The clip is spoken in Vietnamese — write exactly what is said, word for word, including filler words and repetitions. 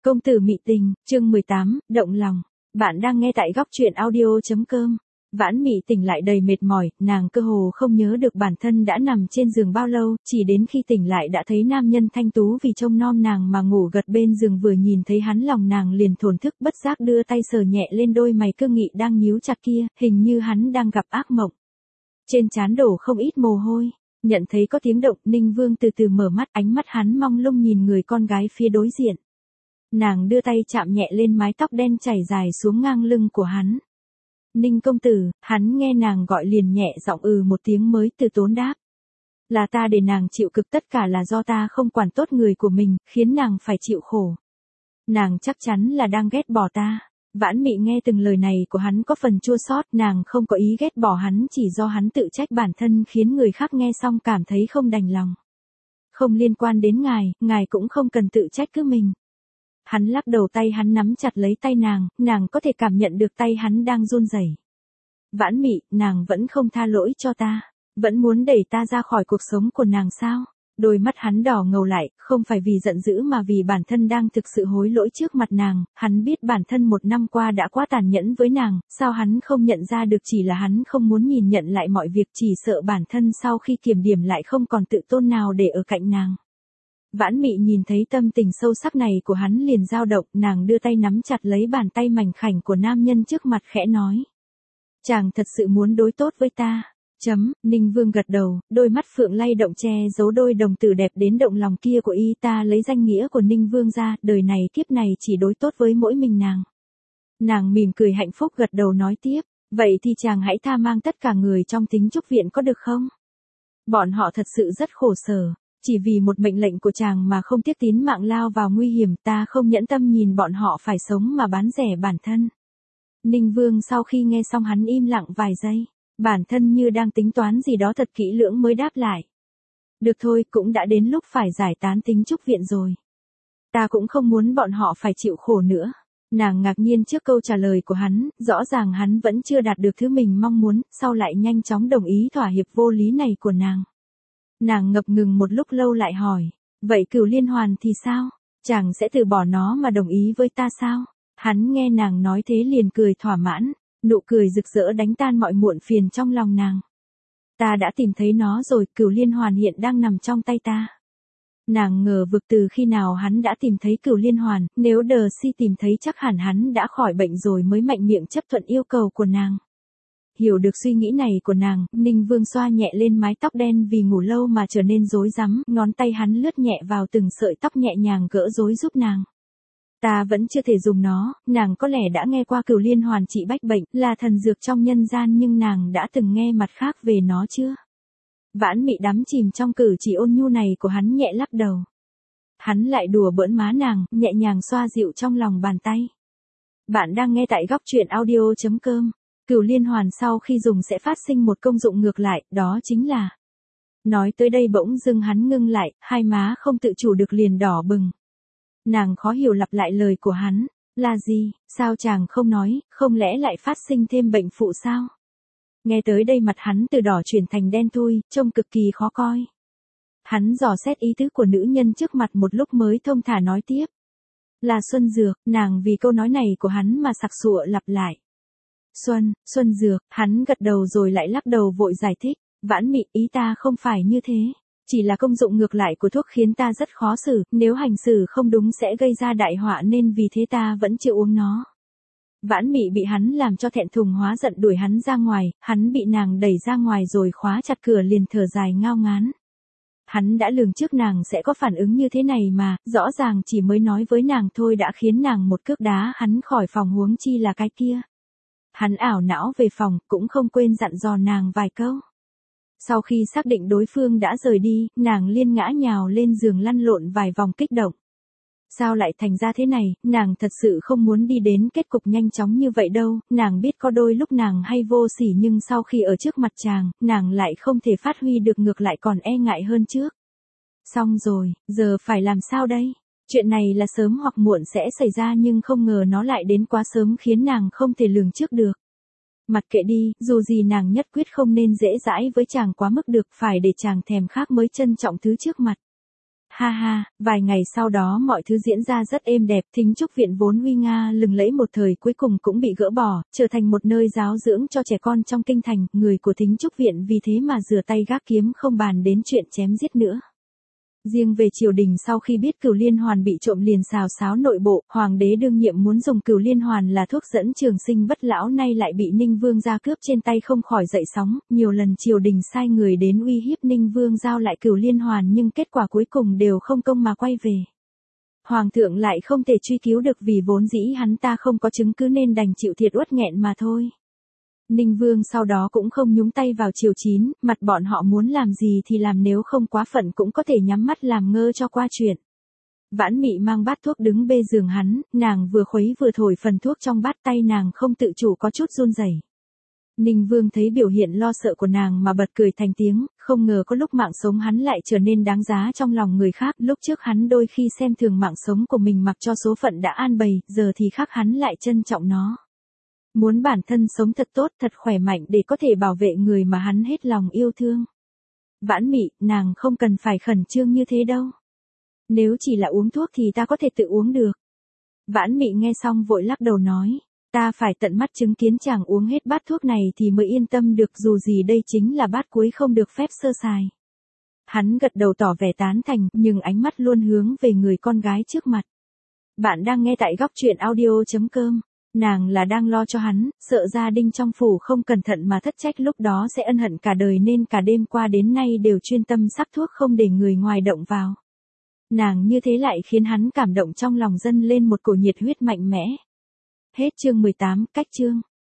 Công tử mị tình, chương mười tám, động lòng. Bạn đang nghe tại góc truyện audio.com. Vãn Mị tỉnh lại đầy mệt mỏi, nàng cơ hồ không nhớ được bản thân đã nằm trên giường bao lâu, chỉ đến khi tỉnh lại đã thấy nam nhân thanh tú vì trông non nàng mà ngủ gật bên giường, vừa nhìn thấy hắn lòng nàng liền thổn thức, bất giác đưa tay sờ nhẹ lên đôi mày cương nghị đang nhíu chặt kia, hình như hắn đang gặp ác mộng. Trên trán đổ không ít mồ hôi. Nhận thấy có tiếng động, Ninh Vương từ từ mở mắt, ánh mắt hắn mong lung nhìn người con gái phía đối diện. Nàng đưa tay chạm nhẹ lên mái tóc đen chảy dài xuống ngang lưng của hắn. Ninh công tử, hắn nghe nàng gọi liền nhẹ giọng ừ một tiếng mới từ tốn đáp. Là ta để nàng chịu cực, tất cả là do ta không quản tốt người của mình, khiến nàng phải chịu khổ. Nàng chắc chắn là đang ghét bỏ ta. Vãn Mị nghe từng lời này của hắn có phần chua xót, nàng không có ý ghét bỏ hắn, chỉ do hắn tự trách bản thân khiến người khác nghe xong cảm thấy không đành lòng. Không liên quan đến ngài, ngài cũng không cần tự trách cứ mình. Hắn lắc đầu, tay hắn nắm chặt lấy tay nàng, nàng có thể cảm nhận được tay hắn đang run rẩy. Vãn Mị, nàng vẫn không tha lỗi cho ta, vẫn muốn đẩy ta ra khỏi cuộc sống của nàng sao? Đôi mắt hắn đỏ ngầu lại, không phải vì giận dữ mà vì bản thân đang thực sự hối lỗi trước mặt nàng. Hắn biết bản thân một năm qua đã quá tàn nhẫn với nàng, sao hắn không nhận ra được? Chỉ là hắn không muốn nhìn nhận lại mọi việc, chỉ sợ bản thân sau khi kiểm điểm lại không còn tự tôn nào để ở cạnh nàng. Vãn Mị nhìn thấy tâm tình sâu sắc này của hắn liền dao động, nàng đưa tay nắm chặt lấy bàn tay mảnh khảnh của nam nhân trước mặt khẽ nói. Chàng thật sự muốn đối tốt với ta. Chấm, Ninh Vương gật đầu, đôi mắt phượng lay động che giấu đôi đồng tử đẹp đến động lòng kia của y. Ta lấy danh nghĩa của Ninh Vương ra, đời này kiếp này chỉ đối tốt với mỗi mình nàng. Nàng mỉm cười hạnh phúc gật đầu nói tiếp, vậy thì chàng hãy tha mang tất cả người trong Tính Trúc Viện có được không? Bọn họ thật sự rất khổ sở, chỉ vì một mệnh lệnh của chàng mà không tiếc tín mạng lao vào nguy hiểm, ta không nhẫn tâm nhìn bọn họ phải sống mà bán rẻ bản thân. Ninh Vương sau khi nghe xong hắn im lặng vài giây. Bản thân như đang tính toán gì đó thật kỹ lưỡng mới đáp lại. Được thôi, cũng đã đến lúc phải giải tán Tính Trúc Viện rồi. Ta cũng không muốn bọn họ phải chịu khổ nữa. Nàng ngạc nhiên trước câu trả lời của hắn, rõ ràng hắn vẫn chưa đạt được thứ mình mong muốn, sau lại nhanh chóng đồng ý thỏa hiệp vô lý này của nàng. Nàng ngập ngừng một lúc lâu lại hỏi, vậy Cửu Liên Hoàn thì sao? Chàng sẽ từ bỏ nó mà đồng ý với ta sao? Hắn nghe nàng nói thế liền cười thỏa mãn. Nụ cười rực rỡ đánh tan mọi muộn phiền trong lòng nàng. Ta đã tìm thấy nó rồi, Cửu Liên Hoàn hiện đang nằm trong tay ta. Nàng ngờ vực từ khi nào hắn đã tìm thấy Cửu Liên Hoàn, nếu Đờ Si tìm thấy chắc hẳn hắn đã khỏi bệnh rồi mới mạnh miệng chấp thuận yêu cầu của nàng. Hiểu được suy nghĩ này của nàng, Ninh Vương xoa nhẹ lên mái tóc đen vì ngủ lâu mà trở nên rối rắm, ngón tay hắn lướt nhẹ vào từng sợi tóc nhẹ nhàng gỡ rối giúp nàng. Ta vẫn chưa thể dùng nó, nàng có lẽ đã nghe qua Cửu Liên Hoàn trị bách bệnh, là thần dược trong nhân gian, nhưng nàng đã từng nghe mặt khác về nó chưa? Vãn Mị đắm chìm trong cử chỉ ôn nhu này của hắn nhẹ lắc đầu. Hắn lại đùa bỡn má nàng, nhẹ nhàng xoa dịu trong lòng bàn tay. Bạn đang nghe tại góc truyện audio.com. Cửu Liên Hoàn sau khi dùng sẽ phát sinh một công dụng ngược lại, đó chính là... Nói tới đây bỗng dưng hắn ngưng lại, hai má không tự chủ được liền đỏ bừng. Nàng khó hiểu lặp lại lời của hắn, là gì, sao chàng không nói, không lẽ lại phát sinh thêm bệnh phụ sao? Nghe tới đây mặt hắn từ đỏ chuyển thành đen thui, trông cực kỳ khó coi. Hắn dò xét ý tứ của nữ nhân trước mặt một lúc mới thông thả nói tiếp. Là Xuân Dược, nàng vì câu nói này của hắn mà sặc sụa lặp lại. Xuân, Xuân Dược, hắn gật đầu rồi lại lắc đầu vội giải thích, Vãn Mị, ý ta không phải như thế. Chỉ là công dụng ngược lại của thuốc khiến ta rất khó xử, nếu hành xử không đúng sẽ gây ra đại họa nên vì thế ta vẫn chưa uống nó. Vãn Mị bị hắn làm cho thẹn thùng hóa giận đuổi hắn ra ngoài, hắn bị nàng đẩy ra ngoài rồi khóa chặt cửa liền thở dài ngao ngán. Hắn đã lường trước nàng sẽ có phản ứng như thế này mà, rõ ràng chỉ mới nói với nàng thôi đã khiến nàng một cước đá hắn khỏi phòng, huống chi là cái kia. Hắn ảo não về phòng, cũng không quên dặn dò nàng vài câu. Sau khi xác định đối phương đã rời đi, nàng liên ngã nhào lên giường lăn lộn vài vòng kích động. Sao lại thành ra thế này, nàng thật sự không muốn đi đến kết cục nhanh chóng như vậy đâu, nàng biết có đôi lúc nàng hay vô sỉ nhưng sau khi ở trước mặt chàng, nàng lại không thể phát huy được, ngược lại còn e ngại hơn trước. Xong rồi, giờ phải làm sao đây? Chuyện này là sớm hoặc muộn sẽ xảy ra nhưng không ngờ nó lại đến quá sớm khiến nàng không thể lường trước được. Mặc kệ đi, dù gì nàng nhất quyết không nên dễ dãi với chàng quá mức được, phải để chàng thèm khát mới trân trọng thứ trước mặt. Ha ha, vài ngày sau đó mọi thứ diễn ra rất êm đẹp, Thính Trúc Viện vốn nguy nga lừng lẫy một thời cuối cùng cũng bị gỡ bỏ, trở thành một nơi giáo dưỡng cho trẻ con trong kinh thành, người của Thính Trúc Viện vì thế mà rửa tay gác kiếm không bàn đến chuyện chém giết nữa. Riêng về triều đình sau khi biết Cửu Liên Hoàn bị trộm liền xào xáo nội bộ, hoàng đế đương nhiệm muốn dùng Cửu Liên Hoàn là thuốc dẫn trường sinh bất lão nay lại bị Ninh Vương gia cướp trên tay không khỏi dậy sóng, nhiều lần triều đình sai người đến uy hiếp Ninh Vương giao lại Cửu Liên Hoàn nhưng kết quả cuối cùng đều không công mà quay về. Hoàng thượng lại không thể truy cứu được vì vốn dĩ hắn ta không có chứng cứ nên đành chịu thiệt uất nghẹn mà thôi. Ninh Vương sau đó cũng không nhúng tay vào triều chín, mặt bọn họ muốn làm gì thì làm nếu không quá phận cũng có thể nhắm mắt làm ngơ cho qua chuyện. Vãn Mị mang bát thuốc đứng bê giường hắn, nàng vừa khuấy vừa thổi phần thuốc trong bát tay nàng không tự chủ có chút run rẩy. Ninh Vương thấy biểu hiện lo sợ của nàng mà bật cười thành tiếng, không ngờ có lúc mạng sống hắn lại trở nên đáng giá trong lòng người khác. Lúc trước hắn đôi khi xem thường mạng sống của mình mặc cho số phận đã an bày, giờ thì khác hắn lại trân trọng nó. Muốn bản thân sống thật tốt, thật khỏe mạnh để có thể bảo vệ người mà hắn hết lòng yêu thương. Vãn Mị, nàng không cần phải khẩn trương như thế đâu. Nếu chỉ là uống thuốc thì ta có thể tự uống được. Vãn Mị nghe xong vội lắc đầu nói, ta phải tận mắt chứng kiến chàng uống hết bát thuốc này thì mới yên tâm được, dù gì đây chính là bát cuối không được phép sơ sài. Hắn gật đầu tỏ vẻ tán thành, nhưng ánh mắt luôn hướng về người con gái trước mặt. Bạn đang nghe tại góc truyện audio chấm com. Nàng là đang lo cho hắn, sợ gia đình trong phủ không cẩn thận mà thất trách lúc đó sẽ ân hận cả đời nên cả đêm qua đến nay đều chuyên tâm sắc thuốc không để người ngoài động vào. Nàng như thế lại khiến hắn cảm động trong lòng dâng lên một cổ nhiệt huyết mạnh mẽ. Hết chương mười tám, cách chương.